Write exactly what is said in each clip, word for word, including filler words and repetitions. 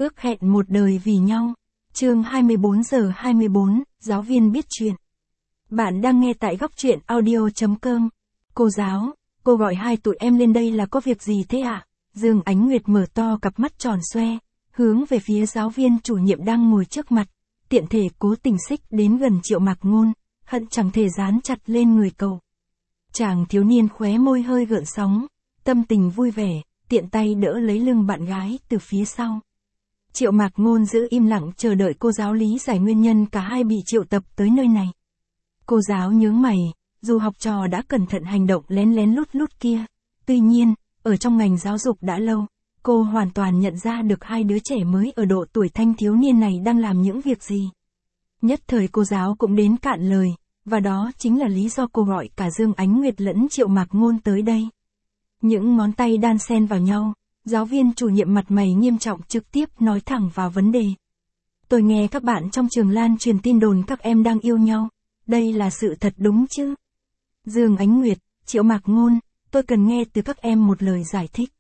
Ước hẹn một đời vì nhau. Chương hai mươi bốn giờ hai mươi bốn, giáo viên biết chuyện. Bạn đang nghe tại góc truyện audio chấm com. Cô giáo, cô gọi hai tụi em lên đây là có việc gì thế ạ? À? Dương Ánh Nguyệt mở to cặp mắt tròn xoe, hướng về phía giáo viên chủ nhiệm đang ngồi trước mặt, tiện thể cố tình xích đến gần Triệu Mạc Ngôn, hận chẳng thể dán chặt lên người cậu. Chàng thiếu niên khóe môi hơi gợn sóng, tâm tình vui vẻ, tiện tay đỡ lấy lưng bạn gái từ phía sau. Triệu Mạc Ngôn giữ im lặng chờ đợi cô giáo lý giải nguyên nhân cả hai bị triệu tập tới nơi này. Cô giáo nhướng mày, dù học trò đã cẩn thận hành động lén lén lút lút kia, tuy nhiên, ở trong ngành giáo dục đã lâu, cô hoàn toàn nhận ra được hai đứa trẻ mới ở độ tuổi thanh thiếu niên này đang làm những việc gì. Nhất thời cô giáo cũng đến cạn lời, và đó chính là lý do cô gọi cả Dương Ánh Nguyệt lẫn Triệu Mạc Ngôn tới đây. Những ngón tay đan xen vào nhau, giáo viên chủ nhiệm mặt mày nghiêm trọng trực tiếp nói thẳng vào vấn đề. Tôi nghe các bạn trong trường lan truyền tin đồn các em đang yêu nhau, đây là sự thật đúng chứ? Dương Ánh Nguyệt, Triệu Mạc Ngôn, tôi cần nghe từ các em một lời giải thích.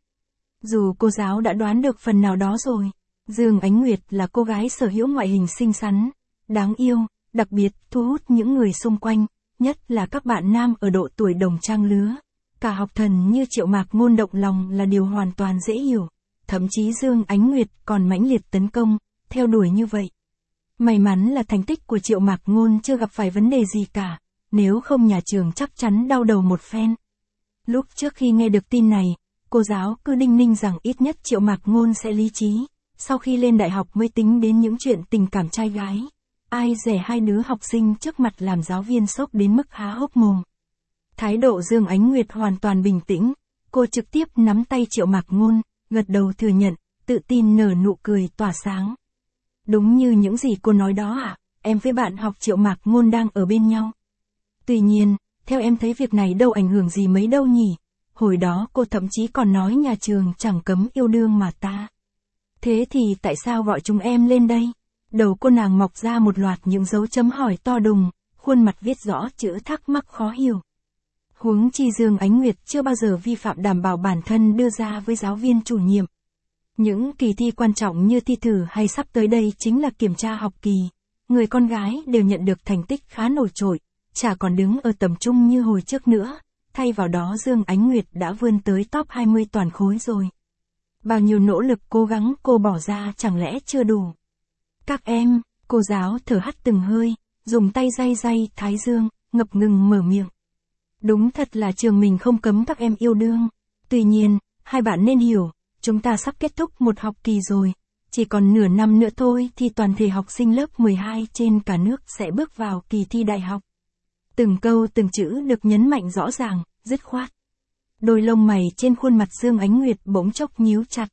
Dù cô giáo đã đoán được phần nào đó rồi, Dương Ánh Nguyệt là cô gái sở hữu ngoại hình xinh xắn, đáng yêu, đặc biệt thu hút những người xung quanh, nhất là các bạn nam ở độ tuổi đồng trang lứa. Cả học thần như Triệu Mạc Ngôn động lòng là điều hoàn toàn dễ hiểu, thậm chí Dương Ánh Nguyệt còn mãnh liệt tấn công, theo đuổi như vậy. May mắn là thành tích của Triệu Mạc Ngôn chưa gặp phải vấn đề gì cả, nếu không nhà trường chắc chắn đau đầu một phen. Lúc trước khi nghe được tin này, cô giáo cứ đinh ninh rằng ít nhất Triệu Mạc Ngôn sẽ lý trí, sau khi lên đại học mới tính đến những chuyện tình cảm trai gái. Ai dè hai đứa học sinh trước mặt làm giáo viên sốc đến mức há hốc mồm. Thái độ Dương Ánh Nguyệt hoàn toàn bình tĩnh, cô trực tiếp nắm tay Triệu Mạc Ngôn, gật đầu thừa nhận, tự tin nở nụ cười tỏa sáng. Đúng như những gì cô nói đó ạ, à, em với bạn học Triệu Mạc Ngôn đang ở bên nhau. Tuy nhiên, theo em thấy việc này đâu ảnh hưởng gì mấy đâu nhỉ, hồi đó cô thậm chí còn nói nhà trường chẳng cấm yêu đương mà ta. Thế thì tại sao gọi chúng em lên đây? Đầu cô nàng mọc ra một loạt những dấu chấm hỏi to đùng, khuôn mặt viết rõ chữ thắc mắc khó hiểu. Huống chi Dương Ánh Nguyệt chưa bao giờ vi phạm đảm bảo bản thân đưa ra với giáo viên chủ nhiệm. Những kỳ thi quan trọng như thi thử hay sắp tới đây chính là kiểm tra học kỳ. Người con gái đều nhận được thành tích khá nổi trội, chả còn đứng ở tầm trung như hồi trước nữa. Thay vào đó Dương Ánh Nguyệt đã vươn tới top hai mươi toàn khối rồi. Bao nhiêu nỗ lực cố gắng cô bỏ ra chẳng lẽ chưa đủ. Các em, cô giáo thở hắt từng hơi, dùng tay day day thái dương, ngập ngừng mở miệng. Đúng thật là trường mình không cấm các em yêu đương. Tuy nhiên, hai bạn nên hiểu, chúng ta sắp kết thúc một học kỳ rồi. Chỉ còn nửa năm nữa thôi thì toàn thể học sinh lớp mười hai trên cả nước sẽ bước vào kỳ thi đại học. Từng câu từng chữ được nhấn mạnh rõ ràng, dứt khoát. Đôi lông mày trên khuôn mặt Dương Ánh Nguyệt bỗng chốc nhíu chặt.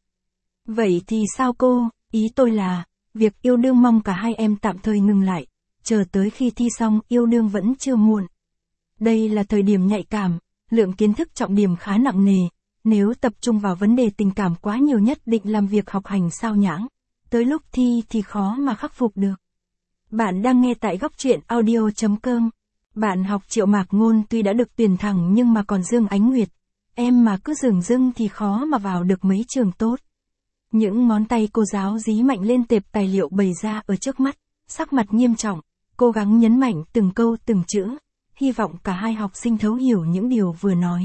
Vậy thì sao cô, ý tôi là, việc yêu đương mong cả hai em tạm thời ngừng lại, chờ tới khi thi xong yêu đương vẫn chưa muộn. Đây là thời điểm nhạy cảm, lượng kiến thức trọng điểm khá nặng nề, nếu tập trung vào vấn đề tình cảm quá nhiều nhất định làm việc học hành sao nhãng, tới lúc thi thì khó mà khắc phục được. Bạn đang nghe tại góc truyện audio chấm com. Bạn học Triệu Mạc Ngôn tuy đã được tuyển thẳng nhưng mà còn Dương Ánh Nguyệt, em mà cứ dửng dưng thì khó mà vào được mấy trường tốt. Những ngón tay cô giáo dí mạnh lên tệp tài liệu bày ra ở trước mắt, sắc mặt nghiêm trọng, cố gắng nhấn mạnh từng câu từng chữ, hy vọng cả hai học sinh thấu hiểu những điều vừa nói.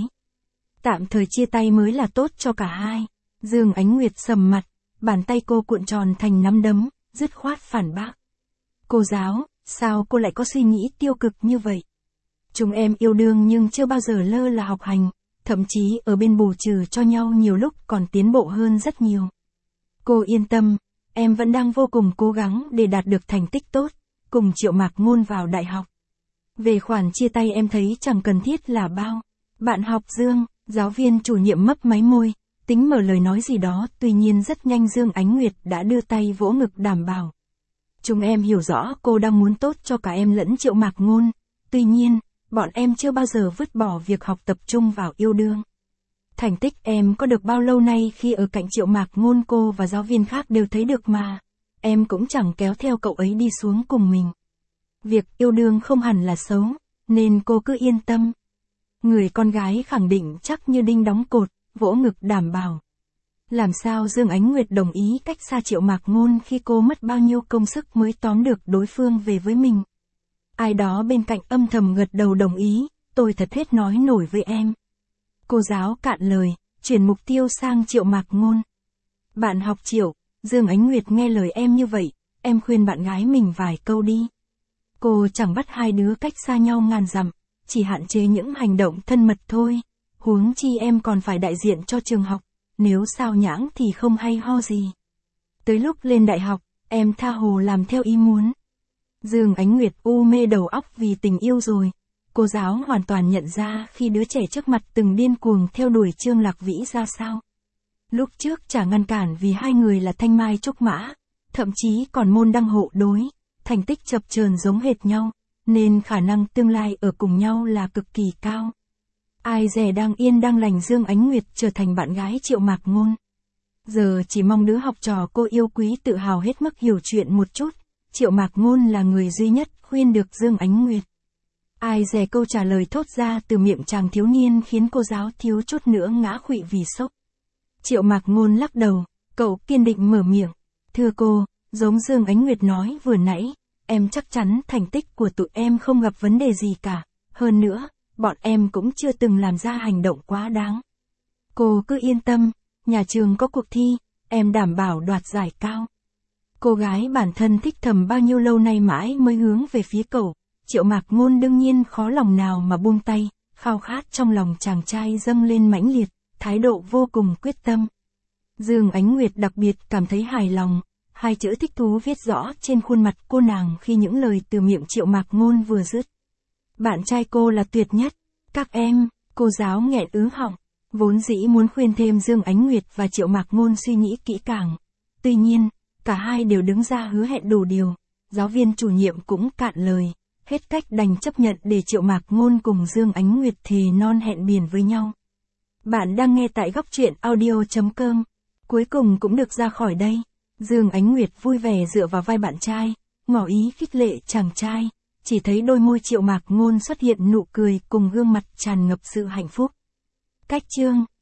Tạm thời chia tay mới là tốt cho cả hai. Dương Ánh Nguyệt sầm mặt, bàn tay cô cuộn tròn thành nắm đấm, dứt khoát phản bác. Cô giáo, sao cô lại có suy nghĩ tiêu cực như vậy? Chúng em yêu đương nhưng chưa bao giờ lơ là học hành, thậm chí ở bên bù trừ cho nhau nhiều lúc còn tiến bộ hơn rất nhiều. Cô yên tâm, em vẫn đang vô cùng cố gắng để đạt được thành tích tốt, cùng Triệu Mạc Ngôn vào đại học. Về khoản chia tay em thấy chẳng cần thiết là bao. Bạn học Dương, giáo viên chủ nhiệm mấp máy môi, tính mở lời nói gì đó, tuy nhiên rất nhanh Dương Ánh Nguyệt đã đưa tay vỗ ngực đảm bảo. Chúng em hiểu rõ cô đang muốn tốt cho cả em lẫn Triệu Mạc Ngôn, tuy nhiên, bọn em chưa bao giờ vứt bỏ việc học tập trung vào yêu đương. Thành tích em có được bao lâu nay khi ở cạnh Triệu Mạc Ngôn cô và giáo viên khác đều thấy được mà, em cũng chẳng kéo theo cậu ấy đi xuống cùng mình. Việc yêu đương không hẳn là xấu, nên cô cứ yên tâm. Người con gái khẳng định chắc như đinh đóng cột, vỗ ngực đảm bảo. Làm sao Dương Ánh Nguyệt đồng ý cách xa Triệu Mạc Ngôn khi cô mất bao nhiêu công sức mới tóm được đối phương về với mình. Ai đó bên cạnh âm thầm gật đầu đồng ý, tôi thật hết nói nổi với em. Cô giáo cạn lời, chuyển mục tiêu sang Triệu Mạc Ngôn. Bạn học Triệu, Dương Ánh Nguyệt nghe lời em như vậy, em khuyên bạn gái mình vài câu đi. Cô chẳng bắt hai đứa cách xa nhau ngàn dặm, chỉ hạn chế những hành động thân mật thôi. Huống chi em còn phải đại diện cho trường học, nếu sao nhãng thì không hay ho gì. Tới lúc lên đại học, em tha hồ làm theo ý muốn. Dương Ánh Nguyệt u mê đầu óc vì tình yêu rồi. Cô giáo hoàn toàn nhận ra khi đứa trẻ trước mặt từng điên cuồng theo đuổi Trương Lạc Vĩ ra sao. Lúc trước chả ngăn cản vì hai người là thanh mai trúc mã, thậm chí còn môn đăng hộ đối, thành tích chập chờn giống hệt nhau, nên khả năng tương lai ở cùng nhau là cực kỳ cao. Ai dè đang yên đang lành Dương Ánh Nguyệt trở thành bạn gái Triệu Mạc Ngôn. Giờ chỉ mong đứa học trò cô yêu quý tự hào hết mức hiểu chuyện một chút, Triệu Mạc Ngôn là người duy nhất khuyên được Dương Ánh Nguyệt. Ai dè câu trả lời thốt ra từ miệng chàng thiếu niên khiến cô giáo thiếu chút nữa ngã khuỵu vì sốc. Triệu Mạc Ngôn lắc đầu, cậu kiên định mở miệng. Thưa cô, giống Dương Ánh Nguyệt nói vừa nãy, em chắc chắn thành tích của tụi em không gặp vấn đề gì cả. Hơn nữa, bọn em cũng chưa từng làm ra hành động quá đáng. Cô cứ yên tâm, nhà trường có cuộc thi, em đảm bảo đoạt giải cao. Cô gái bản thân thích thầm bao nhiêu lâu nay mãi mới hướng về phía cậu. Triệu Mạc Ngôn đương nhiên khó lòng nào mà buông tay, khao khát trong lòng chàng trai dâng lên mãnh liệt, thái độ vô cùng quyết tâm. Dương Ánh Nguyệt đặc biệt cảm thấy hài lòng, hai chữ thích thú viết rõ trên khuôn mặt cô nàng khi những lời từ miệng Triệu Mạc Ngôn vừa dứt. Bạn trai cô là tuyệt nhất, các em, cô giáo nghẹn ứ họng, vốn dĩ muốn khuyên thêm Dương Ánh Nguyệt và Triệu Mạc Ngôn suy nghĩ kỹ càng. Tuy nhiên, cả hai đều đứng ra hứa hẹn đủ điều, giáo viên chủ nhiệm cũng cạn lời. Hết cách đành chấp nhận để Triệu Mạc Ngôn cùng Dương Ánh Nguyệt thề non hẹn biển với nhau. Bạn đang nghe tại góc truyện audio chấm com. Cuối cùng cũng được ra khỏi đây. Dương Ánh Nguyệt vui vẻ dựa vào vai bạn trai, ngỏ ý khích lệ chàng trai. Chỉ thấy đôi môi Triệu Mạc Ngôn xuất hiện nụ cười cùng gương mặt tràn ngập sự hạnh phúc. Cách chương